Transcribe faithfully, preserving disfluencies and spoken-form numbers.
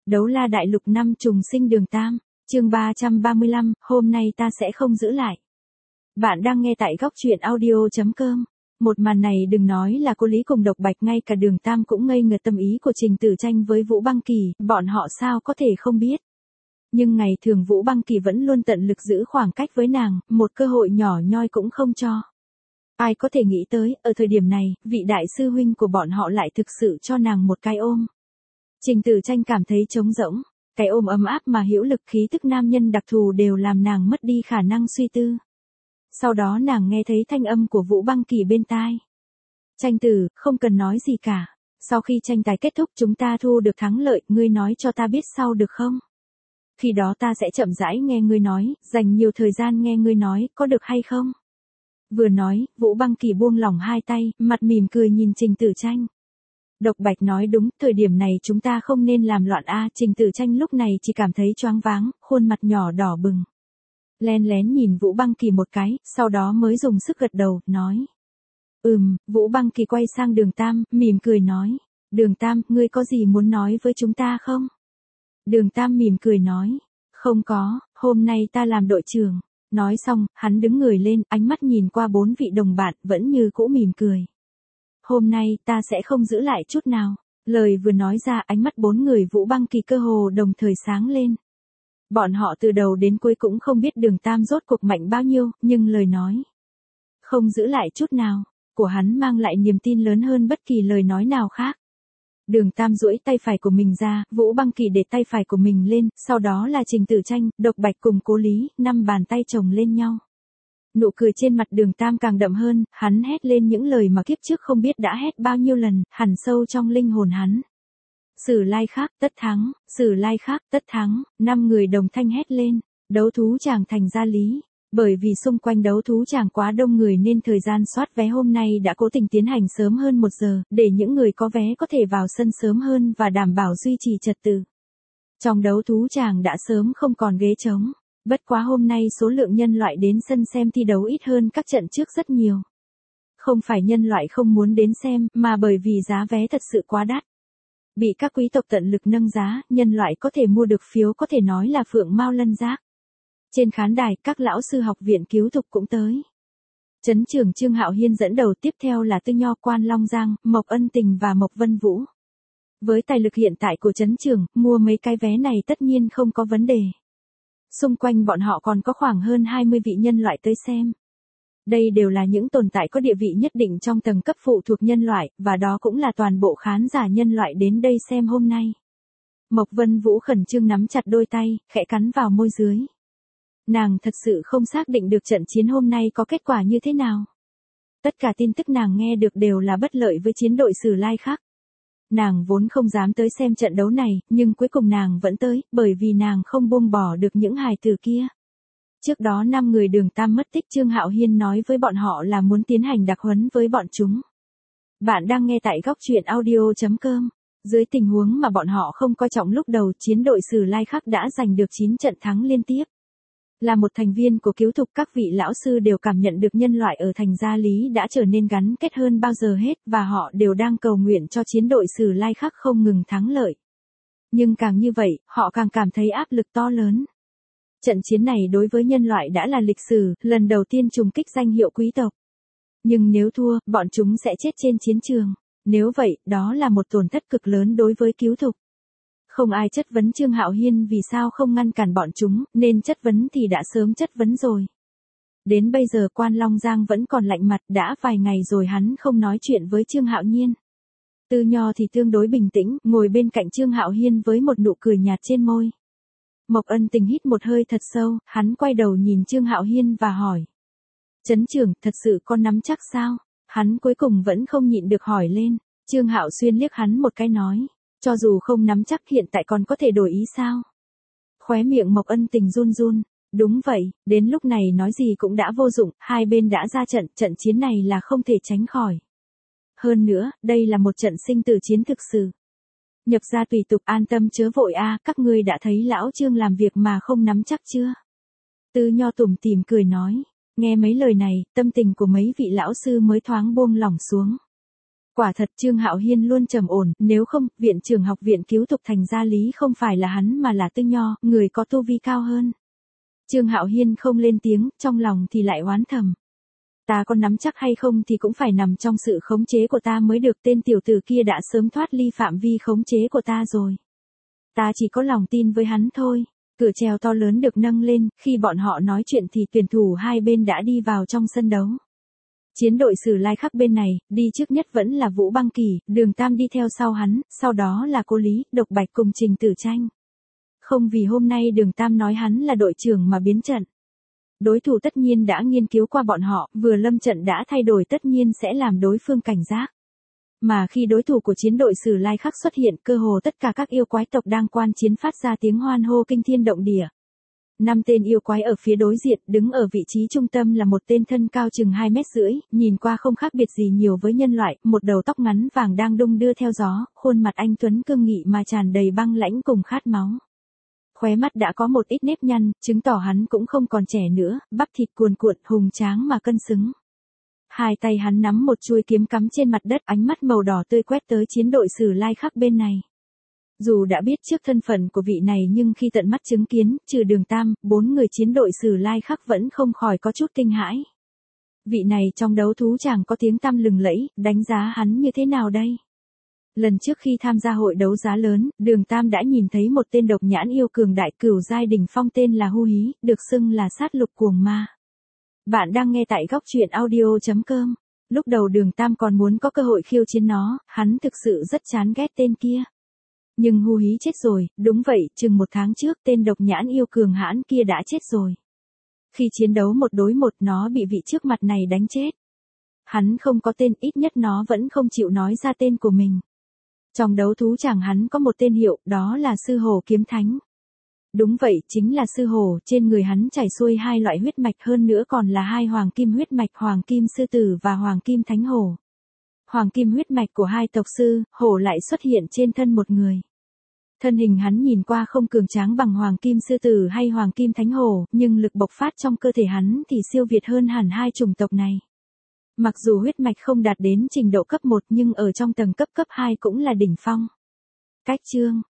Đấu la đại lục năm trùng sinh đường tam, chương ba trăm ba mươi lăm, hôm nay ta sẽ không giữ lại. Bạn đang nghe tại góc truyện audio chấm com. Một màn này đừng nói là cô Lý cùng Độc Bạch, ngay cả đường tam cũng ngây ngờ tâm ý của Trình Tử Tranh với Vũ Băng Kỳ, bọn họ sao có thể không biết. Nhưng ngày thường Vũ Băng Kỳ vẫn luôn tận lực giữ khoảng cách với nàng, một cơ hội nhỏ nhoi cũng không cho. Ai có thể nghĩ tới, ở thời điểm này, vị đại sư huynh của bọn họ lại thực sự cho nàng một cái ôm. Trình Tử Tranh cảm thấy trống rỗng, cái ôm ấm áp mà hữu lực khí tức nam nhân đặc thù đều làm nàng mất đi khả năng suy tư. Sau đó nàng nghe thấy thanh âm của Vũ Băng Kỳ bên tai. Tranh tử, không cần nói gì cả. Sau khi tranh tài kết thúc chúng ta thu được thắng lợi, ngươi nói cho ta biết sau được không? Khi đó ta sẽ chậm rãi nghe ngươi nói, dành nhiều thời gian nghe ngươi nói, có được hay không? Vừa nói, Vũ Băng Kỳ buông lỏng hai tay, mặt mỉm cười nhìn Trình Tử Tranh. Độc Bạch nói đúng, thời điểm này chúng ta không nên làm loạn a. Trình Tử Tranh lúc này chỉ cảm thấy choáng váng, khuôn mặt nhỏ đỏ bừng. Len lén nhìn Vũ Băng Kỳ một cái, sau đó mới dùng sức gật đầu, nói. Ừm, Vũ Băng Kỳ quay sang đường tam, mỉm cười nói. Đường tam, ngươi có gì muốn nói với chúng ta không? Đường tam mỉm cười nói. Không có, hôm nay ta làm đội trưởng. Nói xong, hắn đứng người lên, ánh mắt nhìn qua bốn vị đồng bạn, vẫn như cũ mỉm cười. Hôm nay, ta sẽ không giữ lại chút nào. Lời vừa nói ra, ánh mắt bốn người Vũ Băng Kỳ cơ hồ đồng thời sáng lên. Bọn họ từ đầu đến cuối cũng không biết đường tam rốt cuộc mạnh bao nhiêu, nhưng lời nói không giữ lại chút nào của hắn mang lại niềm tin lớn hơn bất kỳ lời nói nào khác. Đường tam duỗi tay phải của mình ra, Vũ Băng Kỳ để tay phải của mình lên, sau đó là Trình Tử Tranh, Độc Bạch cùng Cố Lý, năm bàn tay chồng lên nhau. Nụ cười trên mặt đường tam càng đậm hơn, hắn hét lên những lời mà kiếp trước không biết đã hét bao nhiêu lần, hằn sâu trong linh hồn hắn. Sử lai khác, tất thắng, sử lai khác, tất thắng, năm người đồng thanh hét lên, đấu thú chàng thành ra lý. Bởi vì xung quanh đấu thú chàng quá đông người nên thời gian soát vé hôm nay đã cố tình tiến hành sớm hơn một giờ, để những người có vé có thể vào sân sớm hơn và đảm bảo duy trì trật tự. Trong đấu thú chàng đã sớm không còn ghế trống, bất quá hôm nay số lượng nhân loại đến sân xem thi đấu ít hơn các trận trước rất nhiều. Không phải nhân loại không muốn đến xem, mà bởi vì giá vé thật sự quá đắt. Bị các quý tộc tận lực nâng giá, nhân loại có thể mua được phiếu có thể nói là phượng mao lân giác. Trên khán đài, các lão sư học viện cứu thục cũng tới. Trấn trưởng Trương Hạo Hiên dẫn đầu, tiếp theo là Tư Nho, Quan Long Giang, Mộc Ân Tình và Mộc Vân Vũ. Với tài lực hiện tại của trấn trưởng, mua mấy cái vé này tất nhiên không có vấn đề. Xung quanh bọn họ còn có khoảng hơn hai mươi vị nhân loại tới xem. Đây đều là những tồn tại có địa vị nhất định trong tầng cấp phụ thuộc nhân loại, và đó cũng là toàn bộ khán giả nhân loại đến đây xem hôm nay. Mộc Vân Vũ khẩn trương nắm chặt đôi tay, khẽ cắn vào môi dưới. Nàng thật sự không xác định được trận chiến hôm nay có kết quả như thế nào. Tất cả tin tức nàng nghe được đều là bất lợi với chiến đội Sử Lai khác. Nàng vốn không dám tới xem trận đấu này, nhưng cuối cùng nàng vẫn tới, bởi vì nàng không buông bỏ được những hài tử kia. Trước đó năm người đường tam mất tích, Trương Hạo Hiên nói với bọn họ là muốn tiến hành đặc huấn với bọn chúng. Bạn đang nghe tại góc truyện audio chấm com. Dưới tình huống mà bọn họ không coi trọng lúc đầu, chiến đội Sử Lai khác đã giành được chín trận thắng liên tiếp. Là một thành viên của cứu thục, các vị lão sư đều cảm nhận được nhân loại ở thành Gia Lý đã trở nên gắn kết hơn bao giờ hết, và họ đều đang cầu nguyện cho chiến đội Sử Lai khác không ngừng thắng lợi. Nhưng càng như vậy, họ càng cảm thấy áp lực to lớn. Trận chiến này đối với nhân loại đã là lịch sử, lần đầu tiên trùng kích danh hiệu quý tộc. Nhưng nếu thua, bọn chúng sẽ chết trên chiến trường. Nếu vậy, đó là một tổn thất cực lớn đối với cứu thục. Không ai chất vấn Trương Hạo Hiên vì sao không ngăn cản bọn chúng, nên chất vấn thì đã sớm chất vấn rồi. Đến bây giờ Quan Long Giang vẫn còn lạnh mặt, đã vài ngày rồi hắn không nói chuyện với Trương Hạo Nhiên. Tư Nho thì tương đối bình tĩnh, ngồi bên cạnh Trương Hạo Hiên với một nụ cười nhạt trên môi. Mộc Ân Tình hít một hơi thật sâu, hắn quay đầu nhìn Trương Hạo Hiên và hỏi. Trấn trưởng, thật sự con nắm chắc sao? Hắn cuối cùng vẫn không nhịn được hỏi lên. Trương Hạo Xuyên liếc hắn một cái nói. Cho dù không nắm chắc hiện tại còn có thể đổi ý sao? Khóe miệng Mộc Ân Tình run run. Đúng vậy, đến lúc này nói gì cũng đã vô dụng, hai bên đã ra trận, trận chiến này là không thể tránh khỏi. Hơn nữa, đây là một trận sinh tử chiến thực sự. Nhập ra tùy tục, an tâm chớ vội a, các ngươi đã thấy lão Trương làm việc mà không nắm chắc chưa? Tư Nho tủm tỉm cười nói. Nghe mấy lời này, tâm tình của mấy vị lão sư mới thoáng buông lỏng xuống. Quả thật Trương Hạo Hiên luôn trầm ổn, nếu không, viện trưởng học viện cứu tục thành gia lý không phải là hắn mà là Tư Nho, người có tu vi cao hơn. Trương Hạo Hiên không lên tiếng, trong lòng thì lại oán thầm. Ta có nắm chắc hay không thì cũng phải nằm trong sự khống chế của ta mới được, tên tiểu tử kia đã sớm thoát ly phạm vi khống chế của ta rồi. Ta chỉ có lòng tin với hắn thôi. Cửa treo to lớn được nâng lên, khi bọn họ nói chuyện thì tuyển thủ hai bên đã đi vào trong sân đấu. Chiến đội Sử Lai Khắc bên này, đi trước nhất vẫn là Vũ Băng Kỳ, Đường Tam đi theo sau hắn, sau đó là Cô Lý, Độc Bạch cùng Trình Tử Tranh. Không vì hôm nay Đường Tam nói hắn là đội trưởng mà biến trận. Đối thủ tất nhiên đã nghiên cứu qua bọn họ, vừa lâm trận đã thay đổi tất nhiên sẽ làm đối phương cảnh giác. Mà khi đối thủ của chiến đội Sử Lai Khắc xuất hiện, cơ hồ tất cả các yêu quái tộc đang quan chiến phát ra tiếng hoan hô kinh thiên động địa. Năm tên yêu quái ở phía đối diện, đứng ở vị trí trung tâm là một tên thân cao chừng hai mét rưỡi, nhìn qua không khác biệt gì nhiều với nhân loại, một đầu tóc ngắn vàng đang đung đưa theo gió, khuôn mặt anh tuấn cương nghị mà tràn đầy băng lãnh cùng khát máu. Khóe mắt đã có một ít nếp nhăn, chứng tỏ hắn cũng không còn trẻ nữa, bắp thịt cuồn cuộn, hùng tráng mà cân xứng. Hai tay hắn nắm một chuôi kiếm cắm trên mặt đất, ánh mắt màu đỏ tươi quét tới chiến đội Sử Lai Khắc bên này. Dù đã biết trước thân phận của vị này nhưng khi tận mắt chứng kiến, trừ Đường Tam, bốn người chiến đội Sử Lai Khắc vẫn không khỏi có chút kinh hãi. Vị này trong đấu thú chẳng có tiếng tăm lừng lẫy, đánh giá hắn như thế nào đây? Lần trước khi tham gia hội đấu giá lớn, Đường Tam đã nhìn thấy một tên độc nhãn yêu cường đại cửu giai đỉnh phong tên là Hu Hí, được xưng là sát lục cuồng ma. Bạn đang nghe tại góc truyện audio chấm com. Lúc đầu Đường Tam còn muốn có cơ hội khiêu chiến nó, hắn thực sự rất chán ghét tên kia. Nhưng Hu Hí chết rồi, đúng vậy, chừng một tháng trước tên độc nhãn yêu cường hãn kia đã chết rồi. Khi chiến đấu một đối một nó bị vị trước mặt này đánh chết. Hắn không có tên, ít nhất nó vẫn không chịu nói ra tên của mình. Trong đấu thú chẳng hắn có một tên hiệu, đó là Sư Hổ Kiếm Thánh. Đúng vậy, chính là Sư Hổ, trên người hắn chảy xuôi hai loại huyết mạch, hơn nữa còn là hai hoàng kim huyết mạch, Hoàng Kim Sư Tử và Hoàng Kim Thánh Hổ. Hoàng kim huyết mạch của hai tộc sư, hổ lại xuất hiện trên thân một người. Thân hình hắn nhìn qua không cường tráng bằng Hoàng Kim Sư Tử hay Hoàng Kim Thánh Hổ, nhưng lực bộc phát trong cơ thể hắn thì siêu việt hơn hẳn hai chủng tộc này. Mặc dù huyết mạch không đạt đến trình độ cấp một nhưng ở trong tầng cấp cấp hai cũng là đỉnh phong. Cách chương,